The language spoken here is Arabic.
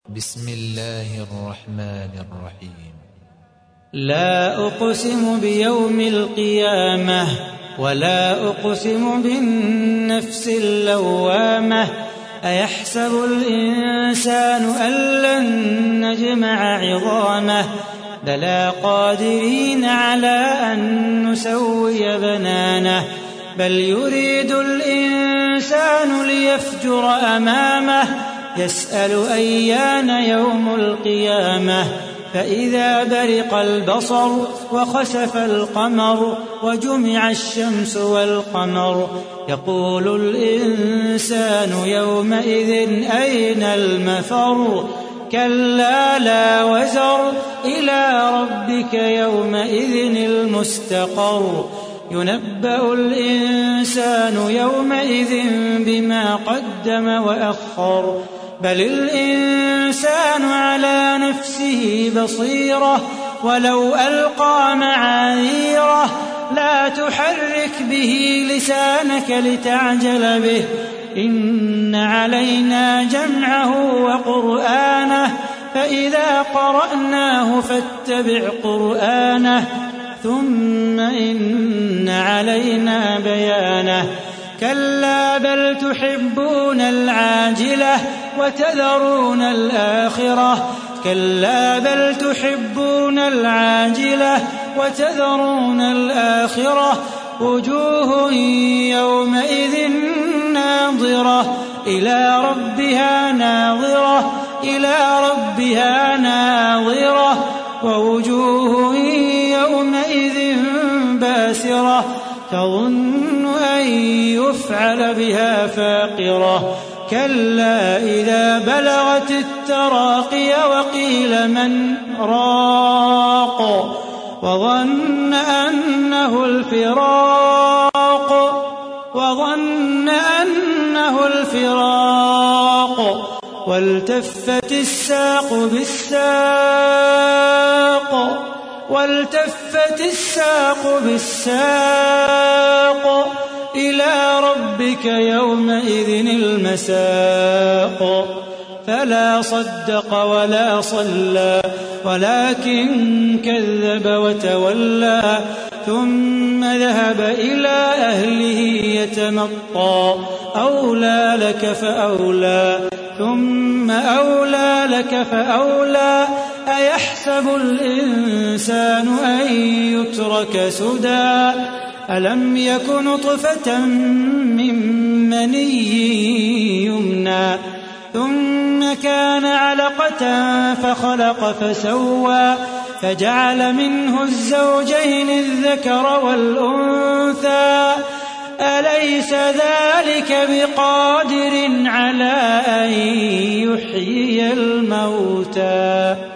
بسم الله الرحمن الرحيم. لا أقسم بيوم القيامة ولا أقسم بالنفس اللوامة أيحسب الإنسان أن لن نجمع عظامه بلى قادرين على أن نسوي بنانه بل يريد الإنسان ليفجر أمامه يسأل أيان يوم القيامة فإذا برق البصر وخسف القمر وجمع الشمس والقمر يقول الإنسان يومئذ أين المفر كلا لا وزر إلى ربك يومئذ المستقر ينبأ الإنسان يومئذ بما قدم وأخر بل الإنسان على نفسه بصيرة ولو ألقى معاذيره لا تحرك به لسانك لتعجل به إن علينا جمعه وقرآنه فإذا قرأناه فاتبع قرآنه ثم إن علينا بيانه كلا بل تحبون العاجلة وتذرون الآخرة كلا بل تحبون العاجلة وتذرون الآخرة وجوه يومئذ ناظرة إلى ربها ناظرة إلى ربها ناظرة ووجوه يومئذ باسرة تظن أن يفعل بها فاقرة كلا إذا بلغت التراقي وقيل من راق وظن أنه الفراق والتفت الساق بالساق إلى ربك يومئذ المساق فلا صدق ولا صلى ولكن كذب وتولى ثم ذهب إلى أهله يتمطى أولى لك فأولى ثم أولى لك فأولى أيحسب الإنسان أن يترك سدى ألم يك نطفة من مني يمنى ثم كان علقة فخلق فسوى فجعل منه الزوجين الذكر والأنثى أليس ذلك بقادر على أن يحيي الموتى